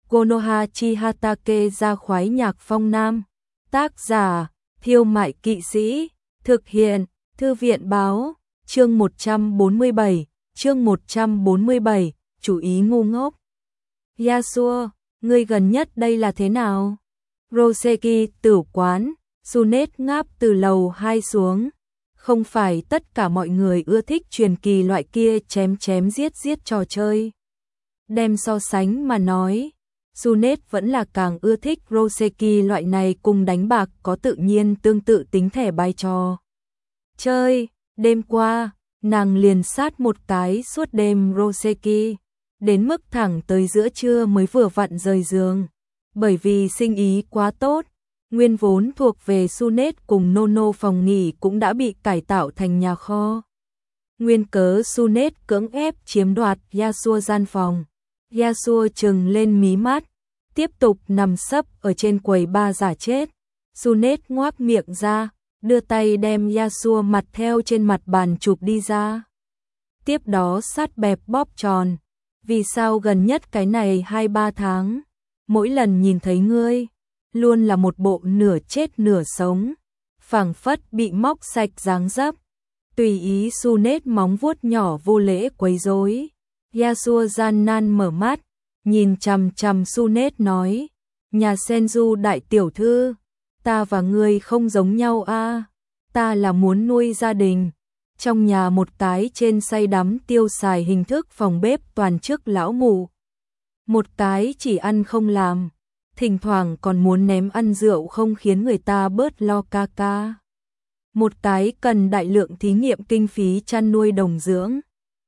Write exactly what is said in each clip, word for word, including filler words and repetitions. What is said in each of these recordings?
Konoha Chihatake ra khoái nhạc phong nam. Tác giả, Thiêu Mại Kỵ Sĩ. Thực hiện, Thư viện Báo. Chương một trăm bốn mươi bảy, chương một trăm bốn mươi bảy, chủ ý ngu ngốc. Yasuo, ngươi gần nhất đây là thế nào? Roseki tử quán, Sunet ngáp từ lầu hai xuống. Không phải tất cả mọi người ưa thích truyền kỳ loại kia chém chém giết giết trò chơi. Đem so sánh mà nói, Sunet vẫn là càng ưa thích Roseki loại này cùng đánh bạc có tự nhiên tương tự tính thẻ bài trò. Chơi, đêm qua, nàng liền sát một cái suốt đêm Roseki, đến mức thẳng tới giữa trưa mới vừa vặn rời giường. Bởi vì sinh ý quá tốt, nguyên vốn thuộc về Sunet cùng Nono phòng nghỉ cũng đã bị cải tạo thành nhà kho. Nguyên cớ Sunet cưỡng ép chiếm đoạt Yasuo gian phòng. Yasuo trừng lên mí mắt, tiếp tục nằm sấp ở trên quầy ba giả chết. Sunet ngoác miệng ra, đưa tay đem Yasuo mặt theo trên mặt bàn chụp đi ra. Tiếp đó sát bẹp bóp tròn. Vì sao gần nhất cái này hai ba tháng, mỗi lần nhìn thấy ngươi, luôn là một bộ nửa chết nửa sống, phảng phất bị móc sạch dáng dấp. Tùy ý Sunet móng vuốt nhỏ vô lễ quấy rối. Yasuo gian nan mở mắt, nhìn chằm chằm Sunet nói, nhà Senju đại tiểu thư, ta và ngươi không giống nhau a, ta là muốn nuôi gia đình. Trong nhà một cái trên say đắm tiêu xài hình thức phòng bếp toàn chức lão mụ. Một cái chỉ ăn không làm, thỉnh thoảng còn muốn ném ăn rượu không khiến người ta bớt lo ca ca. Một cái cần đại lượng thí nghiệm kinh phí chăn nuôi đồng dưỡng.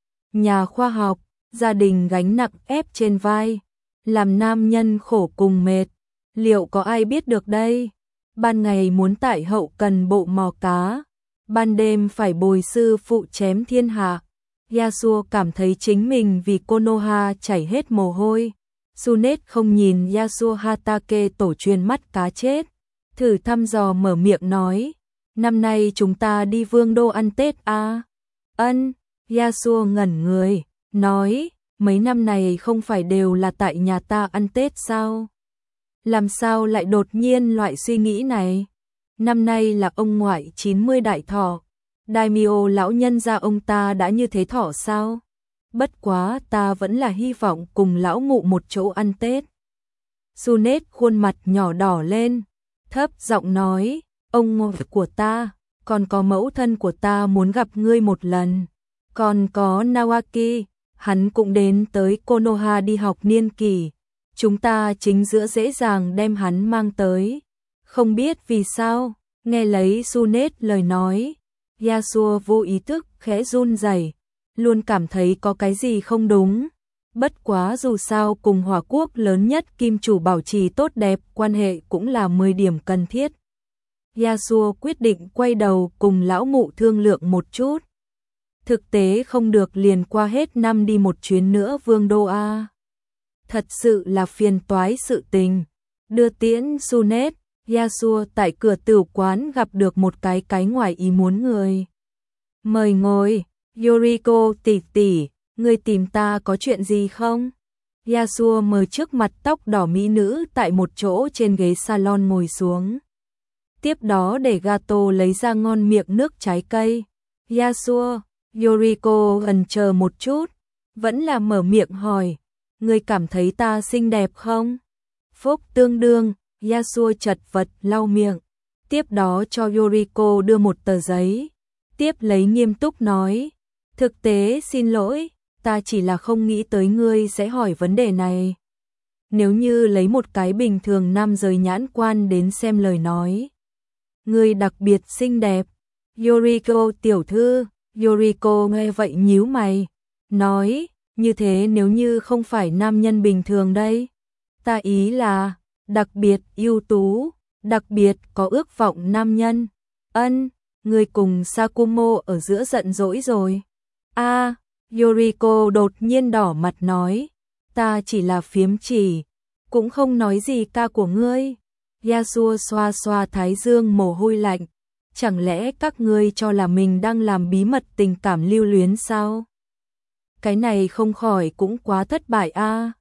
Nhà khoa học, gia đình gánh nặng ép trên vai, làm nam nhân khổ cùng mệt, liệu có ai biết được đây? Ban ngày muốn tại hậu cần bộ mò cá, ban đêm phải bồi sư phụ chém thiên hạ. Yasuo cảm thấy chính mình vì Konoha chảy hết mồ hôi. Sunet không nhìn Yasuo Hatake tổ truyền mắt cá chết, thử thăm dò mở miệng nói, năm nay chúng ta đi Vương đô ăn Tết à? Ân, Yasuo ngẩn người, nói, mấy năm này không phải đều là tại nhà ta ăn Tết sao? Làm sao lại đột nhiên loại suy nghĩ này? Năm nay là ông ngoại chín mươi đại thọ, Daimyo lão nhân gia ông ta đã như thế thọ sao? Bất quá ta vẫn là hy vọng cùng lão mụ một chỗ ăn Tết. Sunet khuôn mặt nhỏ đỏ lên, thấp giọng nói, ông ngoại của ta, còn có mẫu thân của ta muốn gặp ngươi một lần. Còn có Nawaki, hắn cũng đến tới Konoha đi học niên kỳ. Chúng ta chính giữa dễ dàng đem hắn mang tới. Không biết vì sao, nghe lấy Sunet lời nói, Yasuo vô ý thức khẽ run rẩy, luôn cảm thấy có cái gì không đúng. Bất quá dù sao cùng Hỏa quốc lớn nhất kim chủ bảo trì tốt đẹp quan hệ cũng là mười điểm cần thiết. Yasuo quyết định quay đầu cùng lão mụ thương lượng một chút. Thực tế không được liền qua hết năm đi một chuyến nữa Vương đô a. Thật sự là phiền toái sự tình. Đưa tiễn Sunet, Yasuo tại cửa tửu quán gặp được một cái cái ngoài ý muốn người. Mời ngồi, Yoriko tỷ tỷ, ngươi tìm ta có chuyện gì không? Yasuo mời trước mặt tóc đỏ mỹ nữ tại một chỗ trên ghế salon ngồi xuống. Tiếp đó để gato lấy ra ngon miệng nước trái cây. Yasuo, Yoriko gần chờ một chút, vẫn là mở miệng hỏi, ngươi cảm thấy ta xinh đẹp không? Phúc tương đương, Yasuo chật vật lau miệng, tiếp đó cho Yoriko đưa một tờ giấy, tiếp lấy nghiêm túc nói, thực tế xin lỗi, ta chỉ là không nghĩ tới ngươi sẽ hỏi vấn đề này. Nếu như lấy một cái bình thường nam giới nhãn quan đến xem lời nói, ngươi đặc biệt xinh đẹp. Yoriko tiểu thư, Yoriko nghe vậy nhíu mày, nói, như thế nếu như không phải nam nhân bình thường đây, ta ý là đặc biệt ưu tú, đặc biệt có ước vọng nam nhân. Ân, người cùng Sakumo ở giữa giận dỗi rồi. A, à, Yoriko đột nhiên đỏ mặt nói, ta chỉ là phiếm chỉ, cũng không nói gì ca của ngươi. Yasuo xoa xoa thái dương mồ hôi lạnh, chẳng lẽ các ngươi cho là mình đang làm bí mật tình cảm lưu luyến sao? Cái này không khỏi cũng quá thất bại a.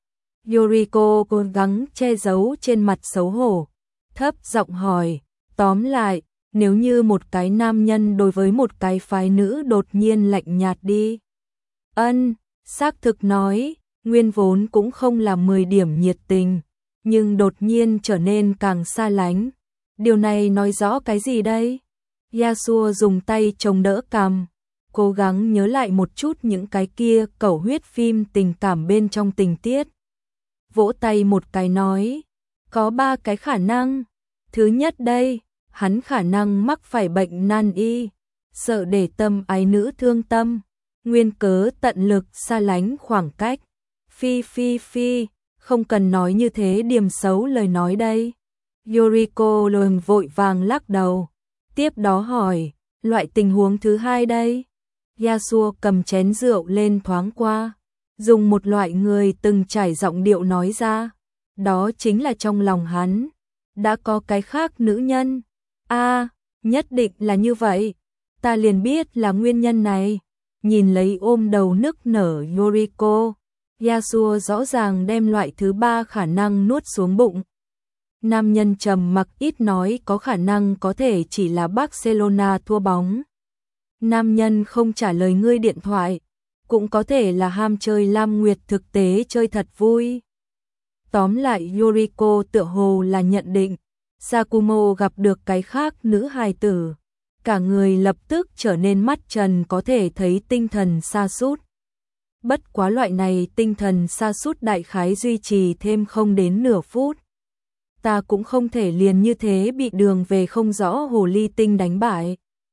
Yoriko cố gắng che giấu trên mặt xấu hổ, thấp giọng hỏi, tóm lại, nếu như một cái nam nhân đối với một cái phái nữ đột nhiên lạnh nhạt đi. Ân, xác thực nói, nguyên vốn cũng không là mười điểm nhiệt tình, nhưng đột nhiên trở nên càng xa lánh. Điều này nói rõ cái gì đây? Yasuo dùng tay chống đỡ cằm, cố gắng nhớ lại một chút những cái kia cẩu huyết phim tình cảm bên trong tình tiết. Vỗ tay một cái nói, có ba cái khả năng. Thứ nhất đây, hắn khả năng mắc phải bệnh nan y, sợ để tâm ái nữ thương tâm, nguyên cớ tận lực xa lánh khoảng cách. Phi phi phi, không cần nói như thế điểm xấu lời nói đây. Yoriko liền vội vàng lắc đầu, tiếp đó hỏi, loại tình huống thứ hai đây. Yasuo cầm chén rượu lên thoáng qua, dùng một loại người từng trải giọng điệu nói ra, đó chính là trong lòng hắn đã có cái khác nữ nhân. A, à, nhất định là như vậy, ta liền biết là nguyên nhân này. Nhìn lấy ôm đầu nức nở Yoriko, Yasuo rõ ràng đem loại thứ ba khả năng nuốt xuống bụng. Nam nhân trầm mặc ít nói, có khả năng có thể chỉ là Barcelona thua bóng. Nam nhân không trả lời ngươi điện thoại, cũng có thể là ham chơi Lam Nguyệt, thực tế chơi thật vui. Tóm lại Yoriko tựa hồ là nhận định Sakumo gặp được cái khác nữ hài tử, cả người lập tức trở nên mắt trần, có thể thấy tinh thần sa sút. Bất quá loại này tinh thần sa sút đại khái duy trì thêm không đến nửa phút. Ta cũng không thể liền như thế bị đường về không rõ hồ ly tinh đánh bại.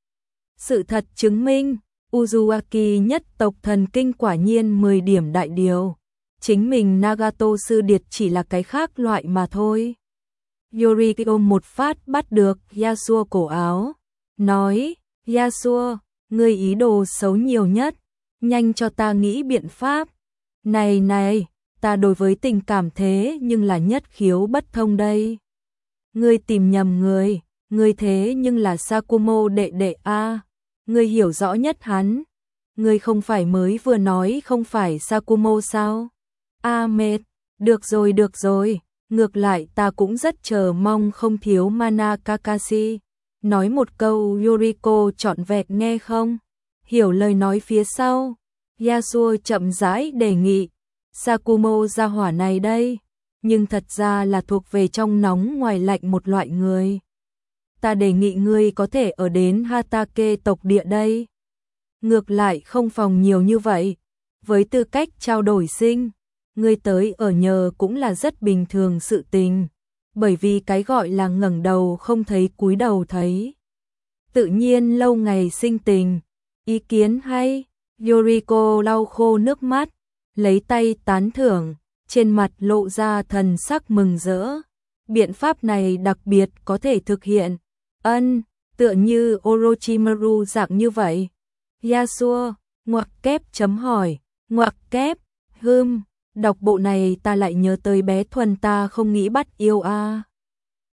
Sự thật chứng minh, Uzumaki nhất tộc thần kinh quả nhiên mười điểm đại điều. Chính mình Nagato sư điệt chỉ là cái khác loại mà thôi. Yoriko một phát bắt được Yasuo cổ áo, nói, Yasuo, ngươi ý đồ xấu nhiều nhất, nhanh cho ta nghĩ biện pháp. Này này, ta đối với tình cảm thế nhưng là nhất khiếu bất thông đây. Ngươi tìm nhầm người, ngươi thế nhưng là Sakumo đệ đệ a, ngươi hiểu rõ nhất hắn. Ngươi không phải mới vừa nói không phải Sakumo sao? A mệt, được rồi được rồi, ngược lại ta cũng rất chờ mong không thiếu mana Kakashi. Nói một câu Yoriko trọn vẹn nghe không? Hiểu lời nói phía sau. Yasuo chậm rãi đề nghị, Sakumo gia hỏa này đây, nhưng thật ra là thuộc về trong nóng ngoài lạnh một loại người. Ta đề nghị ngươi có thể ở đến Hatake tộc địa đây. Ngược lại không phòng nhiều như vậy, với tư cách trao đổi sinh, ngươi tới ở nhờ cũng là rất bình thường sự tình, bởi vì cái gọi là ngẩng đầu không thấy cúi đầu thấy. Tự nhiên lâu ngày sinh tình, ý kiến hay. Yoriko lau khô nước mắt, lấy tay tán thưởng, trên mặt lộ ra thần sắc mừng rỡ. Biện pháp này đặc biệt có thể thực hiện. Ân, tựa như Orochimaru dạng như vậy. Yasuo, ngoặc kép chấm hỏi, ngoặc kép, hừm, đọc bộ này ta lại nhớ tới bé Thuần ta không nghĩ bắt yêu a.